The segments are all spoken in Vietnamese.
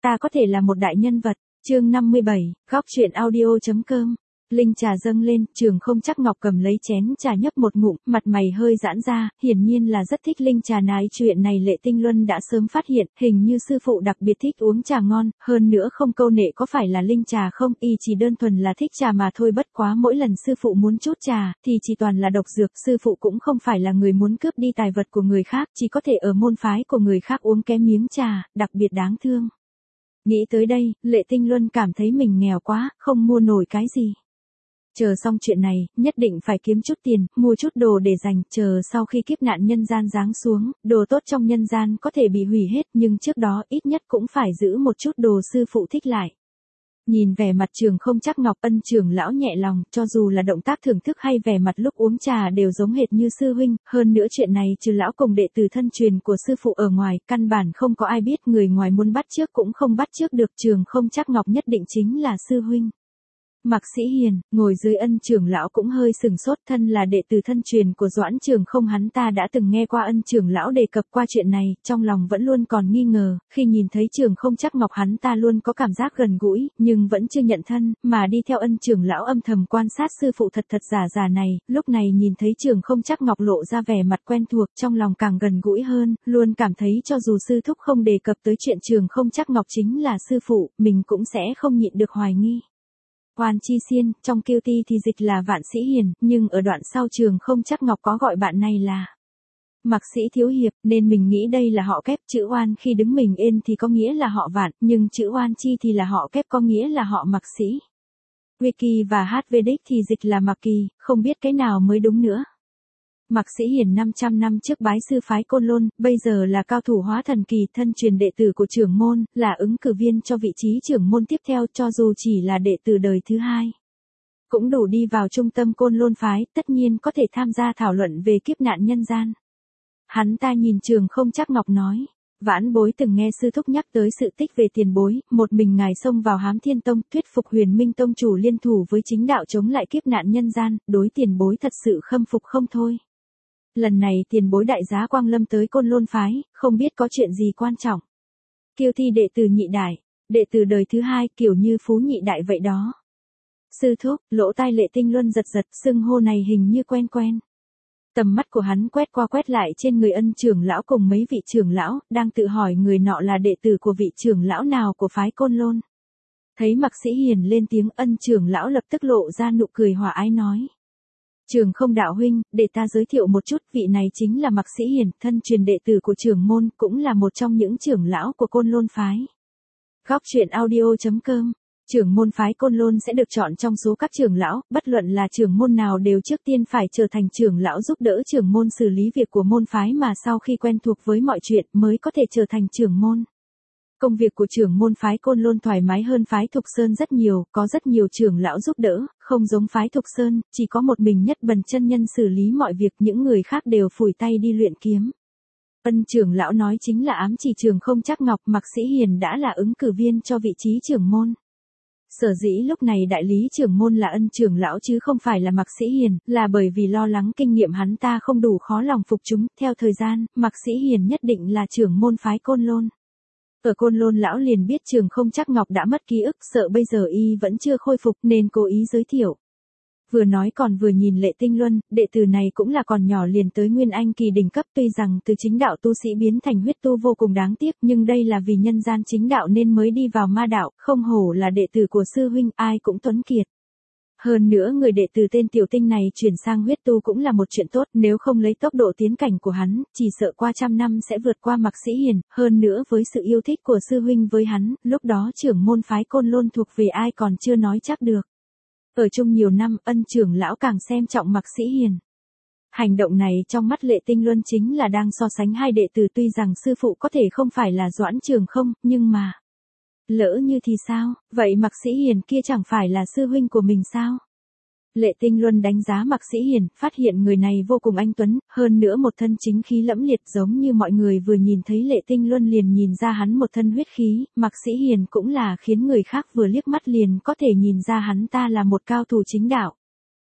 ta có thể là một đại nhân vật. Chương 57, góc truyện audio.com. Linh trà dâng lên, Trường Không Chắc Ngọc cầm lấy chén trà nhấp một ngụm, mặt mày hơi giãn ra, hiển nhiên là rất thích linh trà này. Chuyện này Lệ Tinh Luân đã sớm phát hiện, hình như sư phụ đặc biệt thích uống trà ngon, hơn nữa không câu nệ có phải là linh trà không, y chỉ đơn thuần là thích trà mà thôi. Bất quá mỗi lần sư phụ muốn chút trà, thì chỉ toàn là độc dược, sư phụ cũng không phải là người muốn cướp đi tài vật của người khác, chỉ có thể ở môn phái của người khác uống cái miếng trà, đặc biệt đáng thương. Nghĩ tới đây, Lệ Tinh Luân cảm thấy mình nghèo quá, không mua nổi cái gì. Chờ xong chuyện này, nhất định phải kiếm chút tiền, mua chút đồ để dành, chờ sau khi kiếp nạn nhân gian giáng xuống, đồ tốt trong nhân gian có thể bị hủy hết, nhưng trước đó ít nhất cũng phải giữ một chút đồ sư phụ thích lại. Nhìn vẻ mặt Trường Không Chắc Ngọc, Ân trưởng lão nhẹ lòng, cho dù là động tác thưởng thức hay vẻ mặt lúc uống trà đều giống hệt như sư huynh, hơn nữa chuyện này trừ lão cùng đệ tử thân truyền của sư phụ ở ngoài, căn bản không có ai biết, người ngoài muốn bắt chước cũng không bắt chước được, Trường Không Chắc Ngọc nhất định chính là sư huynh. Mạc Sĩ Hiền, ngồi dưới Ân trưởng lão cũng hơi sừng sốt, thân là đệ tử thân truyền của Doãn Trường Không, hắn ta đã từng nghe qua Ân trưởng lão đề cập qua chuyện này, trong lòng vẫn luôn còn nghi ngờ, khi nhìn thấy Trường Không Chắc Ngọc hắn ta luôn có cảm giác gần gũi, nhưng vẫn chưa nhận thân, mà đi theo Ân trưởng lão âm thầm quan sát sư phụ thật thật giả giả này, lúc này nhìn thấy Trường Không Chắc Ngọc lộ ra vẻ mặt quen thuộc, trong lòng càng gần gũi hơn, luôn cảm thấy cho dù sư thúc không đề cập tới chuyện Trường Không Chắc Ngọc chính là sư phụ, mình cũng sẽ không nhịn được hoài nghi. Quan Chi Xiên, trong Kiêu Ti thì dịch là Vạn Sĩ Hiền, nhưng ở đoạn sau Trường Không Chắc Ngọc có gọi bạn này là Mạc Sĩ Thiếu Hiệp, nên mình nghĩ đây là họ kép. Chữ Oan khi đứng mình ên thì có nghĩa là họ Vạn, nhưng chữ Oan Chi thì là họ kép có nghĩa là họ Mạc Sĩ. Wiki và HVDic thì dịch là Mạc Kỳ, không biết cái nào mới đúng nữa. Mạc Sĩ Hiền 500 năm trước bái sư phái Côn Lôn, bây giờ là cao thủ hóa thần kỳ, thân truyền đệ tử của trưởng môn, là ứng cử viên cho vị trí trưởng môn tiếp theo, cho dù chỉ là đệ tử đời thứ hai. Cũng đủ đi vào trung tâm Côn Lôn phái, tất nhiên có thể tham gia thảo luận về kiếp nạn nhân gian. Hắn ta nhìn Trường Không Chắc Ngọc nói, vãn bối từng nghe sư thúc nhắc tới sự tích về tiền bối, một mình ngài xông vào Hám Thiên Tông, thuyết phục Huyền Minh Tông chủ liên thủ với chính đạo chống lại kiếp nạn nhân gian, đối tiền bối thật sự khâm phục không thôi. Lần này tiền bối đại giá quang lâm tới Côn Lôn phái, không biết có chuyện gì quan trọng. Kiêu Thi đệ tử nhị đại, đệ tử đời thứ hai, kiểu như Phú nhị đại vậy đó. Sư thúc, lỗ tai Lệ Tinh Luân giật giật, xưng hô này hình như quen quen. Tầm mắt của hắn quét qua quét lại trên người Ân trưởng lão cùng mấy vị trưởng lão, đang tự hỏi người nọ là đệ tử của vị trưởng lão nào của phái Côn Lôn. Thấy Mạc Sĩ Hiền lên tiếng, Ân trưởng lão lập tức lộ ra nụ cười hòa ái nói. Trường Không đạo huynh, để ta giới thiệu một chút, vị này chính là Mạc Sĩ Hiền, thân truyền đệ tử của trưởng môn, cũng là một trong những trưởng lão của Côn Lôn phái. Góc truyện audio.com. Trưởng môn phái Côn Lôn sẽ được chọn trong số các trưởng lão, bất luận là trưởng môn nào đều trước tiên phải trở thành trưởng lão giúp đỡ trưởng môn xử lý việc của môn phái, mà sau khi quen thuộc với mọi chuyện mới có thể trở thành trưởng môn. Công việc của trưởng môn phái Côn Lôn thoải mái hơn phái Thục Sơn rất nhiều, có rất nhiều trưởng lão giúp đỡ, không giống phái Thục Sơn, chỉ có một mình Nhất Bần chân nhân xử lý mọi việc, những người khác đều phủi tay đi luyện kiếm. Ân trưởng lão nói chính là ám chỉ Trường Không Chắc Ngọc, Mạc Sĩ Hiền đã là ứng cử viên cho vị trí trưởng môn. Sở dĩ lúc này đại lý trưởng môn là Ân trưởng lão chứ không phải là Mạc Sĩ Hiền, là bởi vì lo lắng kinh nghiệm hắn ta không đủ khó lòng phục chúng, theo thời gian, Mạc Sĩ Hiền nhất định là trưởng môn phái Côn Lôn. Ở Côn Lôn lão liền biết Trường Không Chắc Ngọc đã mất ký ức, sợ bây giờ y vẫn chưa khôi phục nên cố ý giới thiệu. Vừa nói còn vừa nhìn Lệ Tinh Luân, đệ tử này cũng là còn nhỏ liền tới Nguyên Anh kỳ đỉnh cấp, tuy rằng từ chính đạo tu sĩ biến thành huyết tu vô cùng đáng tiếc, nhưng đây là vì nhân gian chính đạo nên mới đi vào ma đạo, không hổ là đệ tử của sư huynh, ai cũng tuấn kiệt. Hơn nữa người đệ tử tên Tiểu Tinh này chuyển sang huyết tu cũng là một chuyện tốt, nếu không lấy tốc độ tiến cảnh của hắn, chỉ sợ qua trăm năm sẽ vượt qua Mạc Sĩ Hiền, hơn nữa với sự yêu thích của sư huynh với hắn, lúc đó trưởng môn phái Côn Lôn thuộc về ai còn chưa nói chắc được. Ở chung nhiều năm, Ân trưởng lão càng xem trọng Mạc Sĩ Hiền. Hành động này trong mắt Lệ Tinh Luân chính là đang so sánh hai đệ tử, tuy rằng sư phụ có thể không phải là Doãn Trường Không, nhưng mà lỡ như thì sao, vậy Mạc Sĩ Hiền kia chẳng phải là sư huynh của mình sao? Lệ Tinh Luân đánh giá Mạc Sĩ Hiền, phát hiện người này vô cùng anh tuấn, hơn nữa một thân chính khí lẫm liệt, giống như mọi người vừa nhìn thấy Lệ Tinh Luân liền nhìn ra hắn một thân huyết khí, Mạc Sĩ Hiền cũng là khiến người khác vừa liếc mắt liền có thể nhìn ra hắn ta là một cao thủ chính đạo.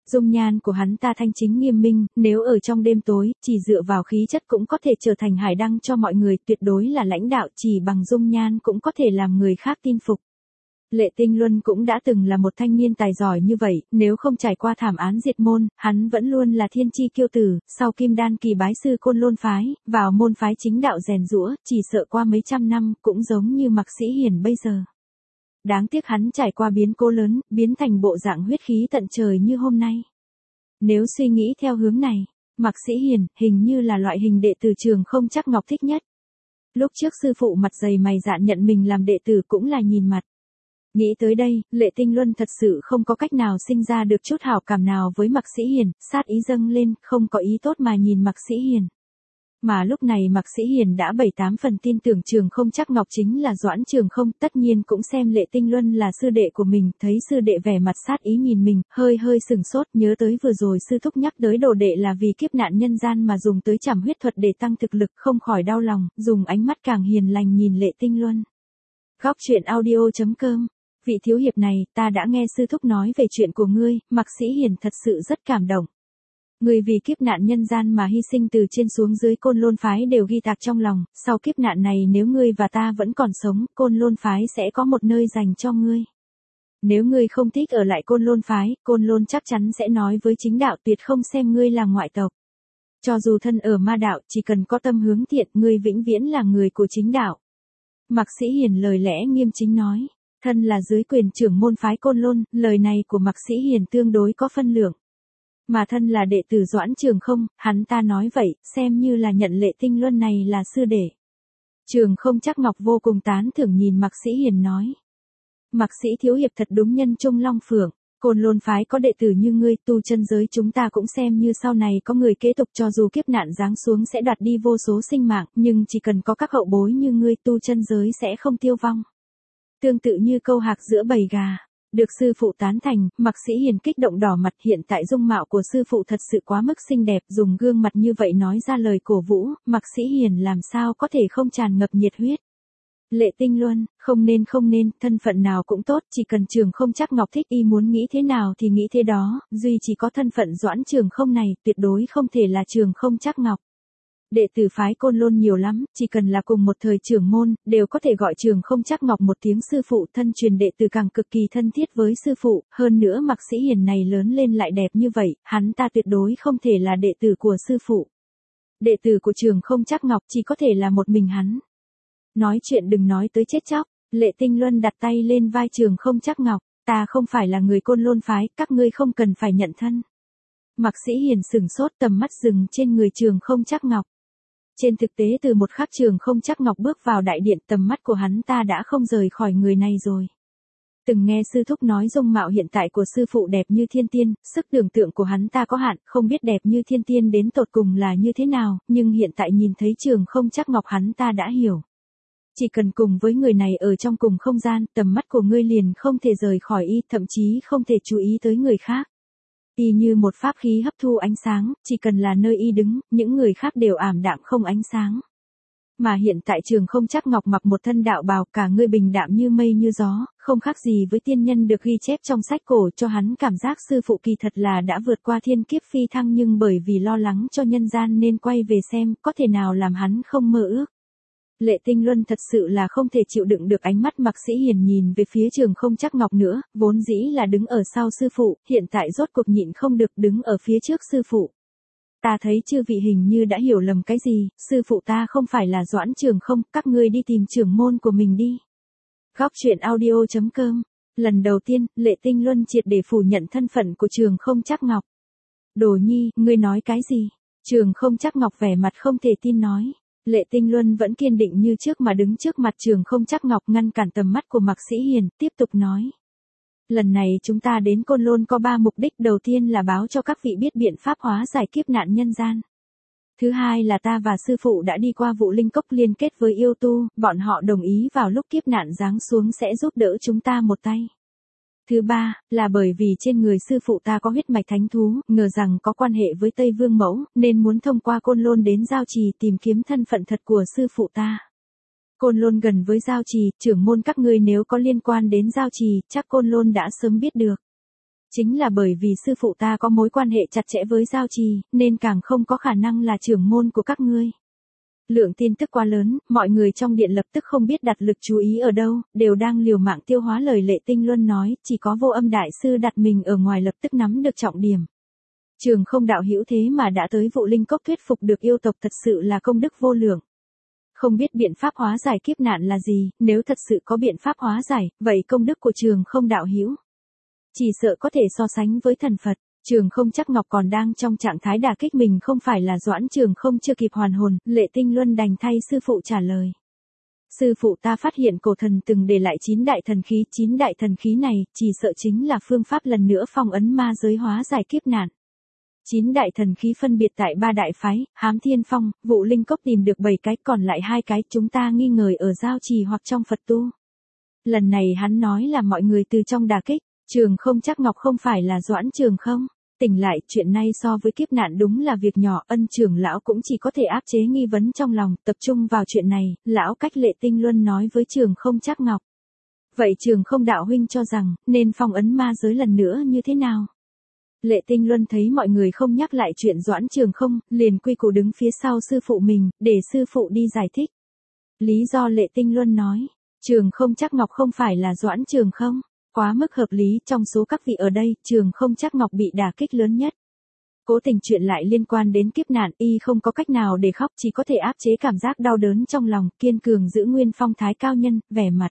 Dung nhan của hắn ta thanh chính nghiêm minh, nếu ở trong đêm tối, chỉ dựa vào khí chất cũng có thể trở thành hải đăng cho mọi người, tuyệt đối là lãnh đạo, chỉ bằng dung nhan cũng có thể làm người khác tin phục. Lệ Tinh Luân cũng đã từng là một thanh niên tài giỏi như vậy, nếu không trải qua thảm án diệt môn, hắn vẫn luôn là thiên chi kiêu tử, sau Kim Đan kỳ bái sư Côn Lôn phái, vào môn phái chính đạo rèn giũa, chỉ sợ qua mấy trăm năm, cũng giống như Mạc Sĩ Hiền bây giờ. Đáng tiếc hắn trải qua biến cố lớn, biến thành bộ dạng huyết khí tận trời như hôm nay. Nếu suy nghĩ theo hướng này, Mạc Sĩ Hiền, hình như là loại hình đệ tử Trường Không Trắc Ngọc thích nhất. Lúc trước sư phụ mặt dày mày dạn nhận mình làm đệ tử cũng là nhìn mặt. Nghĩ tới đây, Lệ Tinh Luân thật sự không có cách nào sinh ra được chút hảo cảm nào với Mạc Sĩ Hiền, sát ý dâng lên, không có ý tốt mà nhìn Mạc Sĩ Hiền. Mà lúc này Mạc Sĩ Hiền đã 7-8 phần tin tưởng Trường Không Trắc Ngọc chính là Doãn Trường Không, tất nhiên cũng xem Lệ Tinh Luân là sư đệ của mình, thấy sư đệ vẻ mặt sát ý nhìn mình, hơi sừng sốt, nhớ tới vừa rồi sư thúc nhắc tới đồ đệ là vì kiếp nạn nhân gian mà dùng tới trảm huyết thuật để tăng thực lực, không khỏi đau lòng, dùng ánh mắt càng hiền lành nhìn Lệ Tinh Luân. Góc truyện audio.com. Vị thiếu hiệp này, ta đã nghe sư thúc nói về chuyện của ngươi, Mạc Sĩ Hiền thật sự rất cảm động. Ngươi vì kiếp nạn nhân gian mà hy sinh từ trên xuống dưới Côn Lôn phái đều ghi tạc trong lòng, sau kiếp nạn này nếu ngươi và ta vẫn còn sống, Côn Lôn phái sẽ có một nơi dành cho ngươi. Nếu ngươi không thích ở lại Côn Lôn phái, Côn Lôn chắc chắn sẽ nói với chính đạo tuyệt không xem ngươi là ngoại tộc. Cho dù thân ở ma đạo, chỉ cần có tâm hướng thiện, ngươi vĩnh viễn là người của chính đạo. Mạc Sĩ Hiền lời lẽ nghiêm chính nói. Thân là dưới quyền trưởng môn phái Côn Lôn, lời này của Mạc Sĩ Hiền tương đối có phân lượng. Mà thân là đệ tử Doãn Trường Không, hắn ta nói vậy, xem như là nhận Lệ Tinh Luân này là sư đệ. Trường Không Trắc Ngọc vô cùng tán thưởng nhìn Mạc Sĩ Hiền nói. Mạc Sĩ thiếu hiệp thật đúng nhân trung long phượng, Côn Lôn phái có đệ tử như ngươi, tu chân giới chúng ta cũng xem như sau này có người kế tục, cho dù kiếp nạn giáng xuống sẽ đoạt đi vô số sinh mạng, nhưng chỉ cần có các hậu bối như ngươi, tu chân giới sẽ không tiêu vong. Tương tự như câu hạc giữa bầy gà. Được sư phụ tán thành, Mạc Sĩ Hiền kích động đỏ mặt, hiện tại dung mạo của sư phụ thật sự quá mức xinh đẹp, dùng gương mặt như vậy nói ra lời cổ vũ, Mạc Sĩ Hiền làm sao có thể không tràn ngập nhiệt huyết. Lệ Tinh Luân, không nên, thân phận nào cũng tốt, chỉ cần Trường Không Trắc Ngọc thích y muốn nghĩ thế nào thì nghĩ thế đó, duy chỉ có thân phận Doãn Trường Không này, tuyệt đối không thể là Trường Không Trắc Ngọc. Đệ tử phái Côn Lôn nhiều lắm, chỉ cần là cùng một thời trưởng môn, đều có thể gọi Trường Không Trắc Ngọc một tiếng sư phụ, thân truyền đệ tử càng cực kỳ thân thiết với sư phụ, hơn nữa Mạc Sĩ Hiền này lớn lên lại đẹp như vậy, hắn ta tuyệt đối không thể là đệ tử của sư phụ. Đệ tử của Trường Không Trắc Ngọc chỉ có thể là một mình hắn. Nói chuyện đừng nói tới chết chóc, Lệ Tinh Luân đặt tay lên vai Trường Không Trắc Ngọc, ta không phải là người Côn Lôn phái, các ngươi không cần phải nhận thân. Mạc Sĩ Hiền sừng sốt, tầm mắt dừng trên người Trường Không Trắc Ngọc. Trên thực tế từ một khắc Trường Không Trắc Ngọc bước vào đại điện, tầm mắt của hắn ta đã không rời khỏi người này rồi. Từng nghe sư thúc nói dung mạo hiện tại của sư phụ đẹp như thiên tiên, sức tưởng tượng của hắn ta có hạn, không biết đẹp như thiên tiên đến tột cùng là như thế nào, nhưng hiện tại nhìn thấy Trường Không Trắc Ngọc hắn ta đã hiểu. Chỉ cần cùng với người này ở trong cùng không gian, tầm mắt của ngươi liền không thể rời khỏi y, thậm chí không thể chú ý tới người khác. Y như một pháp khí hấp thu ánh sáng, chỉ cần là nơi y đứng, những người khác đều ảm đạm không ánh sáng. Mà hiện tại Trường Không Trắc Ngọc mặc một thân đạo bào, cả người bình đạm như mây như gió, không khác gì với tiên nhân được ghi chép trong sách cổ, cho hắn cảm giác sư phụ kỳ thật là đã vượt qua thiên kiếp phi thăng, nhưng bởi vì lo lắng cho nhân gian nên quay về xem, có thể nào làm hắn không mơ ước. Lệ Tinh Luân thật sự là không thể chịu đựng được ánh mắt Mạc Sĩ Hiền nhìn về phía Trường Không Trắc Ngọc nữa, vốn dĩ là đứng ở sau sư phụ, hiện tại rốt cuộc nhịn không được đứng ở phía trước sư phụ. Ta thấy chư vị hình như đã hiểu lầm cái gì, sư phụ ta không phải là Doãn Trường Không, các ngươi đi tìm trưởng môn của mình đi. Góc truyện audio.com. Lần đầu tiên, Lệ Tinh Luân triệt để phủ nhận thân phận của Trường Không Trắc Ngọc. Đồ nhi, ngươi nói cái gì? Trường Không Trắc Ngọc vẻ mặt không thể tin nói. Lệ Tinh Luân vẫn kiên định như trước mà đứng trước mặt Trường Không Trắc Ngọc, ngăn cản tầm mắt của Mạc Sĩ Hiền, tiếp tục nói. Lần này chúng ta đến Côn Lôn có 3 mục đích, đầu tiên là báo cho các vị biết biện pháp hóa giải kiếp nạn nhân gian. Thứ hai là ta và sư phụ đã đi qua Vũ Linh Cốc liên kết với yêu tu, bọn họ đồng ý vào lúc kiếp nạn giáng xuống sẽ giúp đỡ chúng ta một tay. Thứ ba, là bởi vì trên người sư phụ ta có huyết mạch thánh thú, ngờ rằng có quan hệ với Tây Vương Mẫu, nên muốn thông qua Côn Lôn đến Giao Trì tìm kiếm thân phận thật của sư phụ ta. Côn Lôn gần với Giao Trì, trưởng môn các ngươi nếu có liên quan đến Giao Trì, chắc Côn Lôn đã sớm biết được. Chính là bởi vì sư phụ ta có mối quan hệ chặt chẽ với Giao Trì, nên càng không có khả năng là trưởng môn của các ngươi. Lượng tin tức quá lớn, mọi người trong điện lập tức không biết đặt lực chú ý ở đâu, đều đang liều mạng tiêu hóa lời Lệ Tinh Luân nói, chỉ có Vô Âm đại sư đặt mình ở ngoài lập tức nắm được trọng điểm. Trường Không đạo hữu thế mà đã tới Vụ Linh Cốc thuyết phục được yêu tộc, thật sự là công đức vô lượng. Không biết biện pháp hóa giải kiếp nạn là gì, nếu thật sự có biện pháp hóa giải, vậy công đức của Trường Không đạo hữu chỉ sợ có thể so sánh với thần Phật. Trường Không chắc Ngọc còn đang trong trạng thái đả kích mình, không phải là Doãn Trường Không chưa kịp hoàn hồn, Lệ Tinh Luân đành thay sư phụ trả lời. Sư phụ ta phát hiện cổ thần từng để lại 9 đại thần khí, 9 đại thần khí này, chỉ sợ chính là phương pháp lần nữa phong ấn ma giới hóa giải kiếp nạn. 9 đại thần khí phân biệt tại 3 đại phái, Hám Thiên Phong, Vụ Linh Cốc tìm được 7 cái, còn lại 2 cái chúng ta nghi ngờ ở Giao Trì hoặc trong Phật tu. Lần này hắn nói là mọi người từ trong đả kích, Trường Không chắc Ngọc không phải là Doãn Trường Không. Tỉnh lại, chuyện này so với kiếp nạn đúng là việc nhỏ, Ân trưởng lão cũng chỉ có thể áp chế nghi vấn trong lòng, tập trung vào chuyện này, lão cách Lệ Tinh Luân nói với Trường Không chắc Ngọc. Vậy Trường Không đạo huynh cho rằng, nên phong ấn ma giới lần nữa như thế nào? Lệ Tinh Luân thấy mọi người không nhắc lại chuyện Doãn Trường Không, liền quy củ đứng phía sau sư phụ mình, để sư phụ đi giải thích. Lý do Lệ Tinh Luân nói, Trường Không chắc Ngọc không phải là Doãn Trường Không. Quá mức hợp lý, trong số các vị ở đây, Trường Không chắc Ngọc bị đả kích lớn nhất. Cố tình chuyện lại liên quan đến kiếp nạn, y không có cách nào để khóc, chỉ có thể áp chế cảm giác đau đớn trong lòng, kiên cường giữ nguyên phong thái cao nhân, vẻ mặt.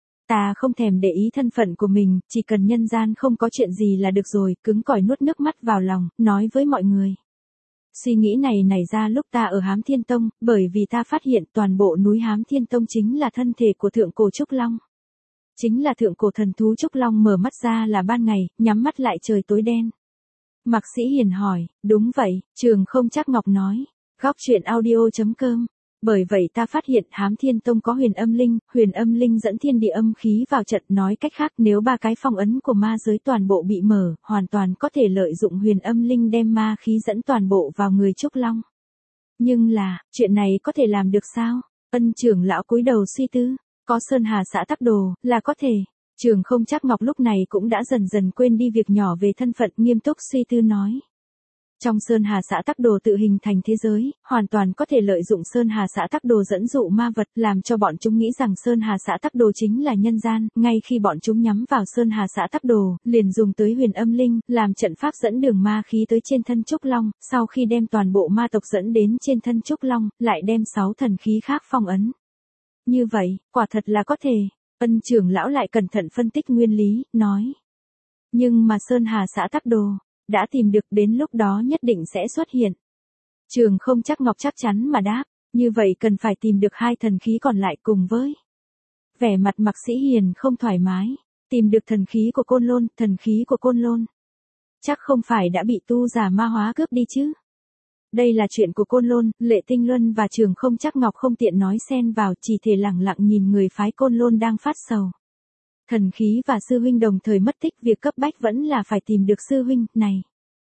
Ta không thèm để ý thân phận của mình, chỉ cần nhân gian không có chuyện gì là được rồi, cứng cỏi nuốt nước mắt vào lòng, nói với mọi người. Suy nghĩ này nảy ra lúc ta ở Hám Thiên Tông, bởi vì ta phát hiện toàn bộ núi Hám Thiên Tông chính là thân thể của thượng cổ Trúc Long. Chính là thượng cổ thần thú Trúc Long mở mắt ra là ban ngày, nhắm mắt lại trời tối đen. Mạc Sĩ Hiền hỏi, đúng vậy, Trường Không chắc Ngọc nói, góc chuyện audio.com. Bởi vậy ta phát hiện Hám Thiên Tông có huyền âm linh dẫn thiên địa âm khí vào trận, nói cách khác nếu 3 cái phong ấn của ma giới toàn bộ bị mở, hoàn toàn có thể lợi dụng huyền âm linh đem ma khí dẫn toàn bộ vào người Trúc Long. Nhưng là, chuyện này có thể làm được sao? Ân trưởng lão cúi đầu suy tư. Có Sơn Hà xã tắc đồ, là có thể. Trường Không chắc Ngọc lúc này cũng đã dần dần quên đi việc nhỏ về thân phận, nghiêm túc suy tư nói. Trong Sơn Hà xã tắc đồ tự hình thành thế giới, hoàn toàn có thể lợi dụng Sơn Hà xã tắc đồ dẫn dụ ma vật, làm cho bọn chúng nghĩ rằng Sơn Hà xã tắc đồ chính là nhân gian, ngay khi bọn chúng nhắm vào Sơn Hà xã tắc đồ, liền dùng tới huyền âm linh, làm trận pháp dẫn đường ma khí tới trên thân Trúc Long, sau khi đem toàn bộ ma tộc dẫn đến trên thân Trúc Long, lại đem 6 thần khí khác phong ấn. Như vậy, quả thật là có thể. Ân trưởng lão lại cẩn thận phân tích nguyên lý, nói. Nhưng mà Sơn Hà xã tắc đồ, đã tìm được, đến lúc đó nhất định sẽ xuất hiện. Trường Không chắc Ngọc chắc chắn mà đáp, như vậy cần phải tìm được 2 thần khí còn lại cùng với. Vẻ mặt Mạc Sĩ Hiền không thoải mái, tìm được thần khí của Côn Lôn, thần khí của Côn Lôn. Chắc không phải đã bị tu giả ma hóa cướp đi chứ. Đây là chuyện của Côn Lôn, Lệ Tinh Luân và Trường Không chắc Ngọc không tiện nói xen vào, chỉ thể lẳng lặng nhìn người phái Côn Lôn đang phát sầu. Thần khí và sư huynh đồng thời mất tích, việc cấp bách vẫn là phải tìm được sư huynh này.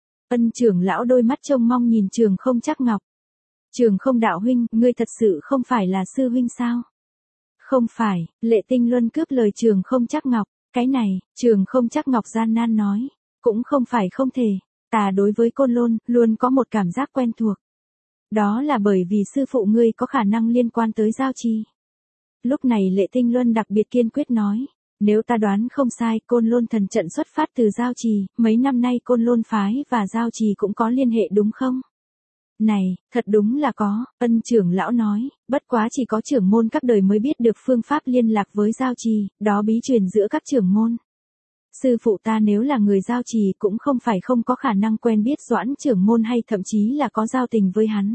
Ân trưởng lão đôi mắt trông mong nhìn Trường Không chắc Ngọc. Trường Không đạo huynh, ngươi thật sự không phải là sư huynh sao? Không phải, Lệ Tinh Luân cướp lời Trường Không chắc Ngọc. Cái này, Trường Không chắc Ngọc gian nan nói, cũng không phải không thể. Ta đối với Côn Lôn, luôn có một cảm giác quen thuộc. Đó là bởi vì sư phụ ngươi có khả năng liên quan tới Giao Trì. Lúc này Lệ Tinh Luân đặc biệt kiên quyết nói, nếu ta đoán không sai, Côn Lôn thần trận xuất phát từ Giao Trì, mấy năm nay Côn Lôn phái và Giao Trì cũng có liên hệ đúng không? Này, thật đúng là có, Ân trưởng lão nói, bất quá chỉ có trưởng môn các đời mới biết được phương pháp liên lạc với Giao Trì, đó bí truyền giữa các trưởng môn. Sư phụ ta nếu là người Giao Trì cũng không phải không có khả năng quen biết Doãn trưởng môn hay thậm chí là có giao tình với hắn.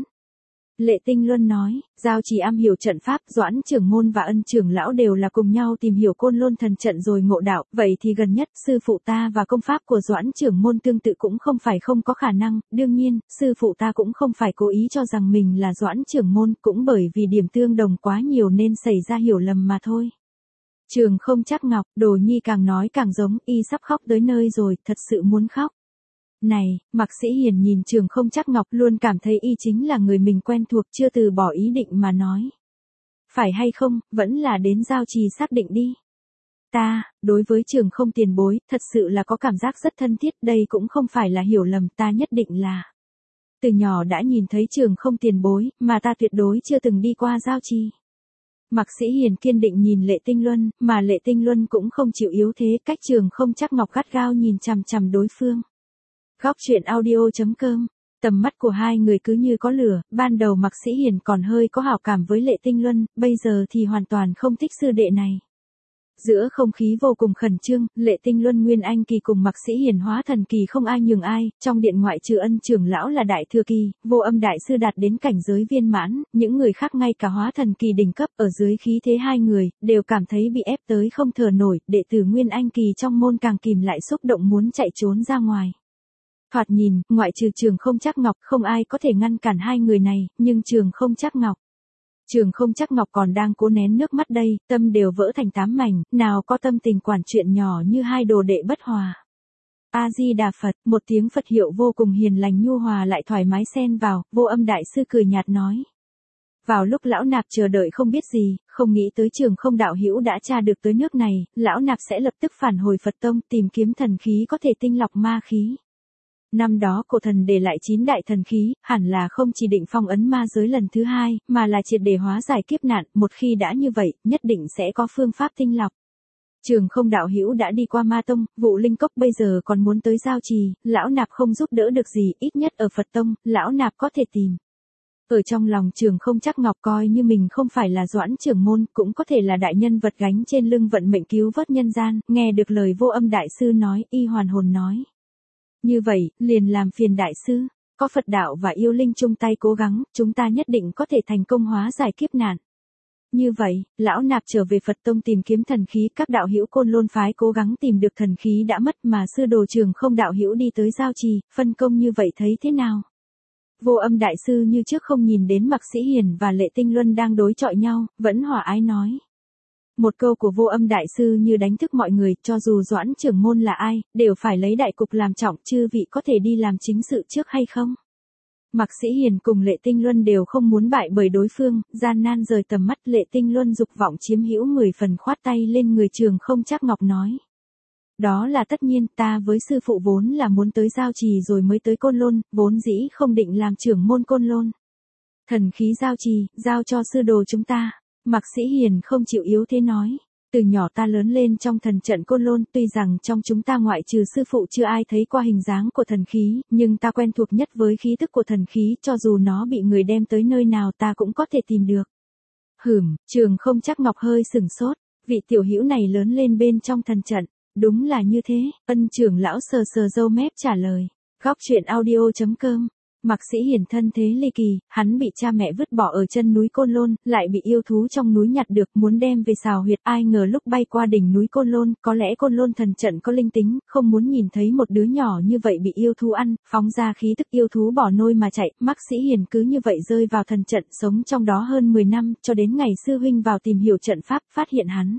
Lệ Tinh Luân nói, Giao Trì am hiểu trận pháp, Doãn trưởng môn và Ân trưởng lão đều là cùng nhau tìm hiểu Côn Lôn thần trận rồi ngộ đạo, vậy thì gần nhất, sư phụ ta và công pháp của Doãn trưởng môn tương tự cũng không phải không có khả năng, đương nhiên, sư phụ ta cũng không phải cố ý cho rằng mình là Doãn trưởng môn, cũng bởi vì điểm tương đồng quá nhiều nên xảy ra hiểu lầm mà thôi. Trường Không chắc Ngọc, Đồ Nhi càng nói càng giống, y sắp khóc tới nơi rồi, thật sự muốn khóc. Này, Mạc Sĩ Hiền nhìn Trường Không chắc Ngọc, luôn cảm thấy y chính là người mình quen thuộc, chưa từ bỏ ý định mà nói. Phải hay không, vẫn là đến Giao Trì xác định đi. Ta, đối với Trường Không tiền bối, thật sự là có cảm giác rất thân thiết, đây cũng không phải là hiểu lầm, ta nhất định là. Từ nhỏ đã nhìn thấy Trường Không tiền bối, mà ta tuyệt đối chưa từng đi qua Giao Trì. Mạc Sĩ Hiền kiên định nhìn Lệ Tinh Luân, mà Lệ Tinh Luân cũng không chịu yếu thế, cách Trường Không chắc ngọc gắt gao nhìn chằm chằm đối phương. Góc truyện audio.com. Tầm mắt của hai người cứ như có lửa, ban đầu Mạc Sĩ Hiền còn hơi có hảo cảm với Lệ Tinh Luân, bây giờ thì hoàn toàn không thích sư đệ này. Giữa không khí vô cùng khẩn trương, Lệ Tinh Luân Nguyên Anh kỳ cùng Mạc Sĩ Hiền hóa thần kỳ không ai nhường ai, trong điện ngoại trừ Ân trưởng lão là đại thừa kỳ, Vô Âm đại sư đạt đến cảnh giới viên mãn, những người khác ngay cả hóa thần kỳ đỉnh cấp ở dưới khí thế hai người, đều cảm thấy bị ép tới không thở nổi, đệ tử Nguyên Anh kỳ trong môn càng kìm lại xúc động muốn chạy trốn ra ngoài. Thoạt nhìn, ngoại trừ Trường Không chắc ngọc không ai có thể ngăn cản hai người này, nhưng Trường Không chắc ngọc. Trường Không chắc ngọc còn đang cố nén nước mắt đây, tâm đều vỡ thành 8 mảnh, nào có tâm tình quản chuyện nhỏ như hai đồ đệ bất hòa. A-di-đà Phật, một tiếng Phật hiệu vô cùng hiền lành nhu hòa lại thoải mái xen vào, Vô Âm đại sư cười nhạt nói. Vào lúc lão nạp chờ đợi không biết gì, không nghĩ tới Trường Không đạo hữu đã tra được tới nước này, lão nạp sẽ lập tức phản hồi Phật tông tìm kiếm thần khí có thể tinh lọc ma khí. Năm đó cổ thần để lại 9 đại thần khí, hẳn là không chỉ định phong ấn ma giới lần thứ 2, mà là triệt để hóa giải kiếp nạn, một khi đã như vậy, nhất định sẽ có phương pháp tinh lọc. Trường Không đạo hữu đã đi qua Ma Tông, Vụ Linh Cốc bây giờ còn muốn tới Giao Trì, lão nạp không giúp đỡ được gì, ít nhất ở Phật Tông, lão nạp có thể tìm. Ở trong lòng Trường Không chắc ngọc coi như mình không phải là Doãn trưởng môn, cũng có thể là đại nhân vật gánh trên lưng vận mệnh cứu vớt nhân gian, nghe được lời Vô Âm đại sư nói, y hoàn hồn nói. Như vậy, liền làm phiền đại sư, có Phật đạo và yêu linh chung tay cố gắng, chúng ta nhất định có thể thành công hóa giải kiếp nạn. Như vậy, lão nạp trở về Phật tông tìm kiếm thần khí, các đạo hữu Côn Lôn phái cố gắng tìm được thần khí đã mất, mà sư đồ Trường Không đạo hữu đi tới Giao Trì, phân công như vậy thấy thế nào? Vô Âm đại sư như trước không nhìn đến Mạc Sĩ Hiền và Lệ Tinh Luân đang đối chọi nhau, vẫn hòa ái nói. Một câu của Vô Âm đại sư như đánh thức mọi người, cho dù Doãn trưởng môn là ai, đều phải lấy đại cục làm trọng, chư vị có thể đi làm chính sự trước hay không? Mạc Sĩ Hiền cùng Lệ Tinh Luân đều không muốn bại bởi đối phương, gian nan rời tầm mắt, Lệ Tinh Luân dục vọng chiếm hữu 10 phần khoát tay lên người Trường Không chắc ngọc nói. Đó là tất nhiên, ta với sư phụ vốn là muốn tới Giao Trì rồi mới tới Côn Lôn, vốn dĩ không định làm trưởng môn Côn Lôn. Thần khí Giao Trì, giao cho sư đồ chúng ta. Mạc Sĩ Hiền không chịu yếu thế nói. Từ nhỏ ta lớn lên trong thần trận Côn Lôn, tuy rằng trong chúng ta ngoại trừ sư phụ chưa ai thấy qua hình dáng của thần khí, nhưng ta quen thuộc nhất với khí tức của thần khí, cho dù nó bị người đem tới nơi nào ta cũng có thể tìm được. Trường Không chắc ngọc hơi sửng sốt, vị tiểu hữu này lớn lên bên trong thần trận, đúng là như thế, Ân trưởng lão sờ sờ râu mép trả lời. Góc truyện audio.com. Mạc Sĩ Hiền thân thế ly kỳ, hắn bị cha mẹ vứt bỏ ở chân núi Côn Lôn, lại bị yêu thú trong núi nhặt được, muốn đem về xào huyệt, ai ngờ lúc bay qua đỉnh núi Côn Lôn, có lẽ Côn Lôn thần trận có linh tính, không muốn nhìn thấy một đứa nhỏ như vậy bị yêu thú ăn, phóng ra khí tức yêu thú bỏ nôi mà chạy, Mạc Sĩ Hiền cứ như vậy rơi vào thần trận, sống trong đó hơn 10 năm, cho đến ngày sư huynh vào tìm hiểu trận pháp, phát hiện hắn.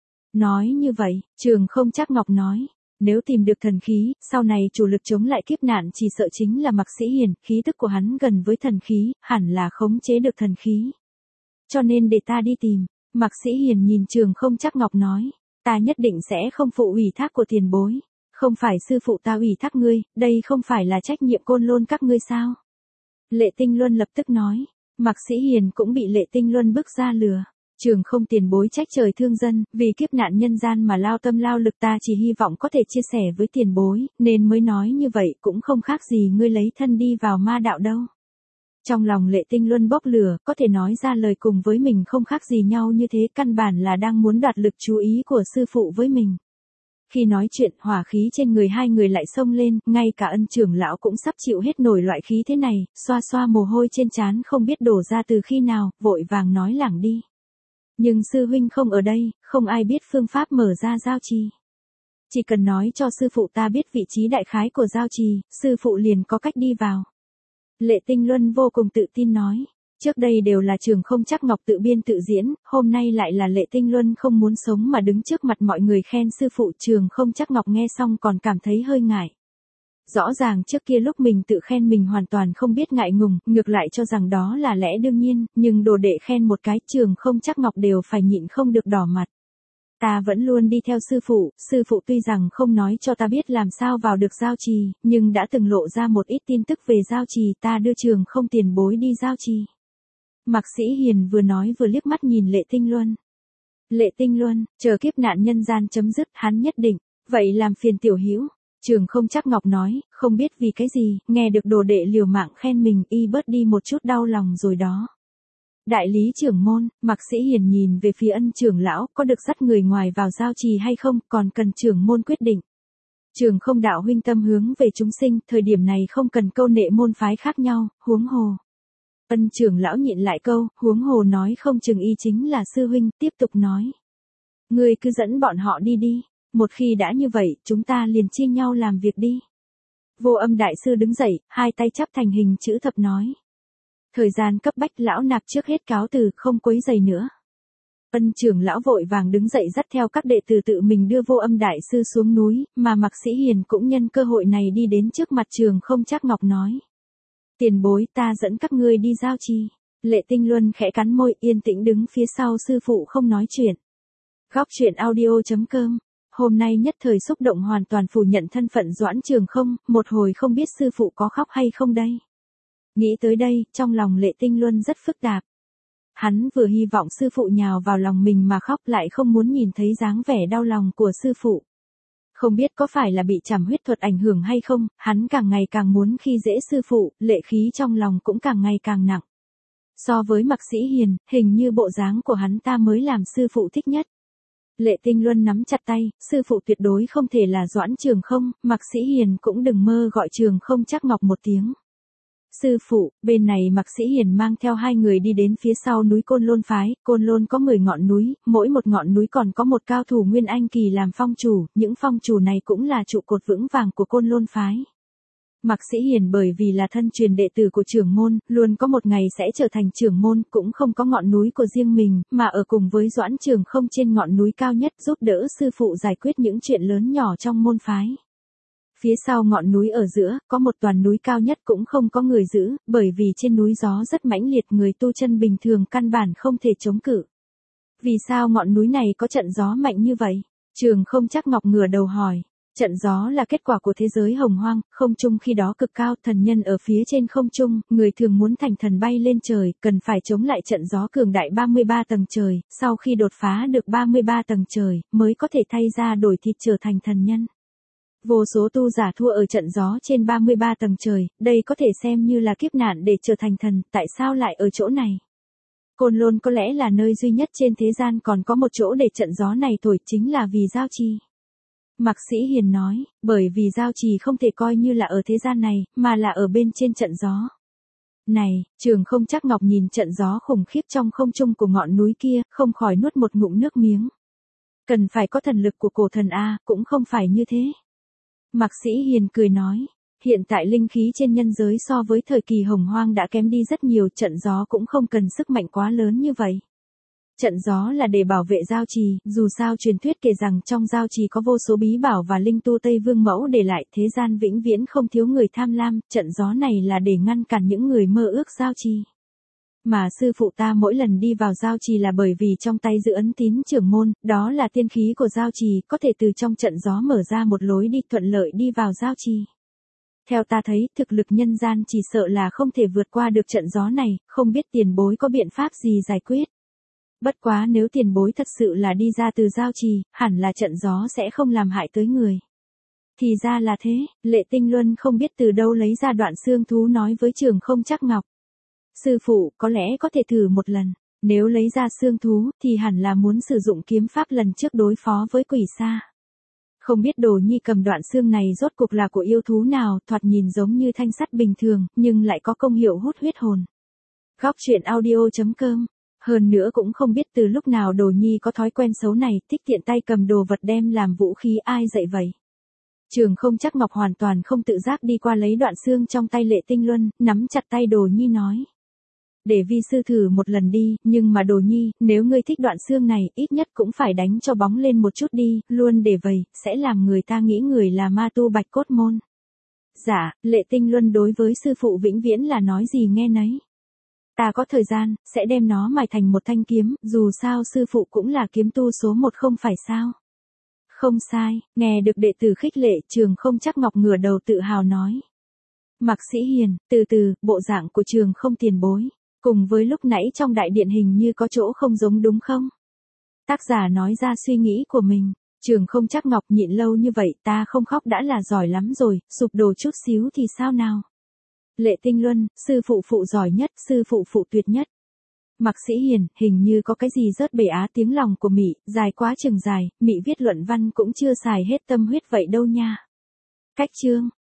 Nói như vậy, Trường Không chắc ngọc nói. Nếu tìm được thần khí, sau này chủ lực chống lại kiếp nạn chỉ sợ chính là Mạc Sĩ Hiền, khí tức của hắn gần với thần khí, hẳn là khống chế được thần khí. Cho nên để ta đi tìm, Mạc Sĩ Hiền nhìn Trường Không chắc ngọc nói, ta nhất định sẽ không phụ ủy thác của tiền bối, không phải sư phụ ta ủy thác ngươi, đây không phải là trách nhiệm Côn Lôn các ngươi sao? Lệ Tinh Luân lập tức nói, Mạc Sĩ Hiền cũng bị Lệ Tinh Luân bức ra lừa. Trường Không tiền bối trách trời thương dân, vì kiếp nạn nhân gian mà lao tâm lao lực, ta chỉ hy vọng có thể chia sẻ với tiền bối, nên mới nói như vậy, cũng không khác gì ngươi lấy thân đi vào ma đạo đâu. Trong lòng Lệ Tinh Luân bốc lửa, có thể nói ra lời cùng với mình không khác gì nhau như thế, căn bản là đang muốn đoạt lực chú ý của sư phụ với mình. Khi nói chuyện, hỏa khí trên người hai người lại xông lên, ngay cả Ân trưởng lão cũng sắp chịu hết nổi loại khí thế này, xoa xoa mồ hôi trên trán không biết đổ ra từ khi nào, vội vàng nói lảng đi. Nhưng sư huynh không ở đây, không ai biết phương pháp mở ra Giao Trì. Chỉ cần nói cho sư phụ ta biết vị trí đại khái của Giao Trì, sư phụ liền có cách đi vào. Lệ Tinh Luân vô cùng tự tin nói. Trước đây đều là Trường Không chắc ngọc tự biên tự diễn, hôm nay lại là Lệ Tinh Luân không muốn sống mà đứng trước mặt mọi người khen sư phụ. Trường Không chắc ngọc nghe xong còn cảm thấy hơi ngại. Rõ ràng trước kia lúc mình tự khen mình hoàn toàn không biết ngại ngùng, ngược lại cho rằng đó là lẽ đương nhiên, nhưng đồ đệ khen một cái Trường Không chắc ngọc đều phải nhịn không được đỏ mặt. Ta vẫn luôn đi theo sư phụ tuy rằng không nói cho ta biết làm sao vào được giao trì, nhưng đã từng lộ ra một ít tin tức về giao trì, ta đưa Trường Không tiền bối đi giao trì. Mạc Sĩ Hiền vừa nói vừa liếc mắt nhìn Lệ Tinh Luân. Lệ Tinh Luân, chờ kiếp nạn nhân gian chấm dứt, hắn nhất định, vậy làm phiền tiểu hữu. Trường Không Trắc Ngọc nói, không biết vì cái gì, nghe được đồ đệ liều mạng khen mình, y bớt đi một chút đau lòng rồi đó. Đại lý trưởng môn, Mạc Sĩ Hiền nhìn về phía Ân trưởng lão, có được dắt người ngoài vào giao trì hay không, còn cần trưởng môn quyết định. Trường Không đạo huynh tâm hướng về chúng sinh, thời điểm này không cần câu nệ môn phái khác nhau, huống hồ. Ân trưởng lão nhịn lại câu, huống hồ nói không chừng y chính là sư huynh, tiếp tục nói. Ngươi cứ dẫn bọn họ đi đi, một khi đã như vậy, chúng ta liền chia nhau làm việc đi. Vô Âm đại sư đứng dậy, hai tay chắp thành hình chữ thập nói. Thời gian cấp bách, lão nạp trước hết cáo từ, không quấy rầy nữa. Ân trưởng lão vội vàng đứng dậy dắt theo các đệ tử tự mình đưa Vô Âm đại sư xuống núi, mà Mạc Sĩ Hiền cũng nhân cơ hội này đi đến trước mặt Trường Không Trắc Ngọc nói. Tiền bối, ta dẫn các ngươi đi giao trì. Lệ Tinh Luân khẽ cắn môi, yên tĩnh đứng phía sau sư phụ không nói chuyện. Góc truyện audio.com. Hôm nay nhất thời xúc động hoàn toàn phủ nhận thân phận Doãn Trường Không, một hồi không biết sư phụ có khóc hay không đây. Nghĩ tới đây, trong lòng Lệ Tinh Luân rất phức tạp. Hắn vừa hy vọng sư phụ nhào vào lòng mình mà khóc, lại không muốn nhìn thấy dáng vẻ đau lòng của sư phụ. Không biết có phải là bị trảm huyết thuật ảnh hưởng hay không, hắn càng ngày càng muốn khi dễ sư phụ, lệ khí trong lòng cũng càng ngày càng nặng. So với Mạc Sĩ Hiền, hình như bộ dáng của hắn ta mới làm sư phụ thích nhất. Lệ Tinh Luân nắm chặt tay, sư phụ tuyệt đối không thể là Doãn Trường Không, Mạc Sĩ Hiền cũng đừng mơ gọi Trường Không Trắc Ngọc một tiếng. Sư phụ, bên này Mạc Sĩ Hiền mang theo hai người đi đến phía sau núi Côn Lôn phái, Côn Lôn có 10 ngọn núi, mỗi một ngọn núi còn có một cao thủ Nguyên Anh kỳ làm phong chủ, những phong chủ này cũng là trụ cột vững vàng của Côn Lôn phái. Mạc Sĩ Hiền bởi vì là thân truyền đệ tử của trưởng môn, luôn có một ngày sẽ trở thành trưởng môn, cũng không có ngọn núi của riêng mình, mà ở cùng với Doãn Trường Không trên ngọn núi cao nhất, giúp đỡ sư phụ giải quyết những chuyện lớn nhỏ trong môn phái. Phía sau ngọn núi ở giữa, có một toàn núi cao nhất cũng không có người giữ, bởi vì trên núi gió rất mãnh liệt, người tu chân bình thường căn bản không thể chống cự. Vì sao ngọn núi này có trận gió mạnh như vậy? Trường Không Trắc Ngọc ngửa đầu hỏi. Trận gió là kết quả của thế giới hồng hoang, không trung khi đó cực cao, thần nhân ở phía trên không trung, người thường muốn thành thần bay lên trời, cần phải chống lại trận gió cường đại 33 tầng trời, sau khi đột phá được 33 tầng trời, mới có thể thay ra đổi thịt trở thành thần nhân. Vô số tu giả thua ở trận gió trên 33 tầng trời, đây có thể xem như là kiếp nạn để trở thành thần, tại sao lại ở chỗ này? Côn Lôn có lẽ là nơi duy nhất trên thế gian còn có một chỗ để trận gió này thổi, chính là vì giao trì. Mạc Sĩ Hiền nói, bởi vì giao trì không thể coi như là ở thế gian này, mà là ở bên trên trận gió. Này, Trường Không Trắc Ngọc nhìn trận gió khủng khiếp trong không trung của ngọn núi kia, không khỏi nuốt một ngụm nước miếng. Cần phải có thần lực của cổ thần A, cũng không phải như thế. Mạc Sĩ Hiền cười nói, hiện tại linh khí trên nhân giới so với thời kỳ hồng hoang đã kém đi rất nhiều, trận gió cũng không cần sức mạnh quá lớn như vậy. Trận gió là để bảo vệ giao trì, dù sao truyền thuyết kể rằng trong giao trì có vô số bí bảo và linh tu Tây Vương mẫu để lại, thế gian vĩnh viễn không thiếu người tham lam, trận gió này là để ngăn cản những người mơ ước giao trì. Mà sư phụ ta mỗi lần đi vào giao trì là bởi vì trong tay giữ ấn tín trưởng môn, đó là tiên khí của giao trì, có thể từ trong trận gió mở ra một lối đi thuận lợi đi vào giao trì. Theo ta thấy, thực lực nhân gian chỉ sợ là không thể vượt qua được trận gió này, không biết tiền bối có biện pháp gì giải quyết. Bất quá nếu tiền bối thật sự là đi ra từ giao trì, hẳn là trận gió sẽ không làm hại tới người. Thì ra là thế, Lệ Tinh Luân không biết từ đâu lấy ra đoạn xương thú nói với Trường Không Trắc Ngọc. Sư phụ, có lẽ có thể thử một lần, nếu lấy ra xương thú, thì hẳn là muốn sử dụng kiếm pháp lần trước đối phó với quỷ sa. Không biết Đồ Nhi cầm đoạn xương này rốt cuộc là của yêu thú nào, thoạt nhìn giống như thanh sắt bình thường, nhưng lại có công hiệu hút huyết hồn. Góc truyện audio.com. Hơn nữa cũng không biết từ lúc nào Đồ Nhi có thói quen xấu này, thích tiện tay cầm đồ vật đem làm vũ khí, ai dạy vậy? Trường Không Trắc Ngọc hoàn toàn không tự giác đi qua lấy đoạn xương trong tay Lệ Tinh Luân, nắm chặt tay Đồ Nhi nói. Để vi sư thử một lần đi, nhưng mà Đồ Nhi, nếu ngươi thích đoạn xương này, ít nhất cũng phải đánh cho bóng lên một chút đi, luôn để vậy, sẽ làm người ta nghĩ người là ma tu Bạch Cốt Môn. Dạ, Lệ Tinh Luân đối với sư phụ vĩnh viễn là nói gì nghe nấy. Ta có thời gian, sẽ đem nó mài thành một thanh kiếm, dù sao sư phụ cũng là kiếm tu số một không phải sao. Không sai, nghe được đệ tử khích lệ, Trường Không Chắc Ngọc ngửa đầu tự hào nói. Mạc Sĩ Hiền, từ từ, bộ dạng của Trường Không tiền bối, cùng với lúc nãy trong đại điện hình như có chỗ không giống đúng không? Tác giả nói ra suy nghĩ của mình. Trường Không Chắc Ngọc nhịn lâu như vậy, ta không khóc đã là giỏi lắm rồi, sụp đổ chút xíu thì sao nào? Lệ Tinh Luân, sư phụ phụ giỏi nhất, sư phụ phụ tuyệt nhất. Mạc Sĩ Hiền, hình như có cái gì rớt bể á tiếng lòng của Mị, dài quá chừng dài, Mị viết luận văn cũng chưa xài hết tâm huyết vậy đâu nha. Cách chương,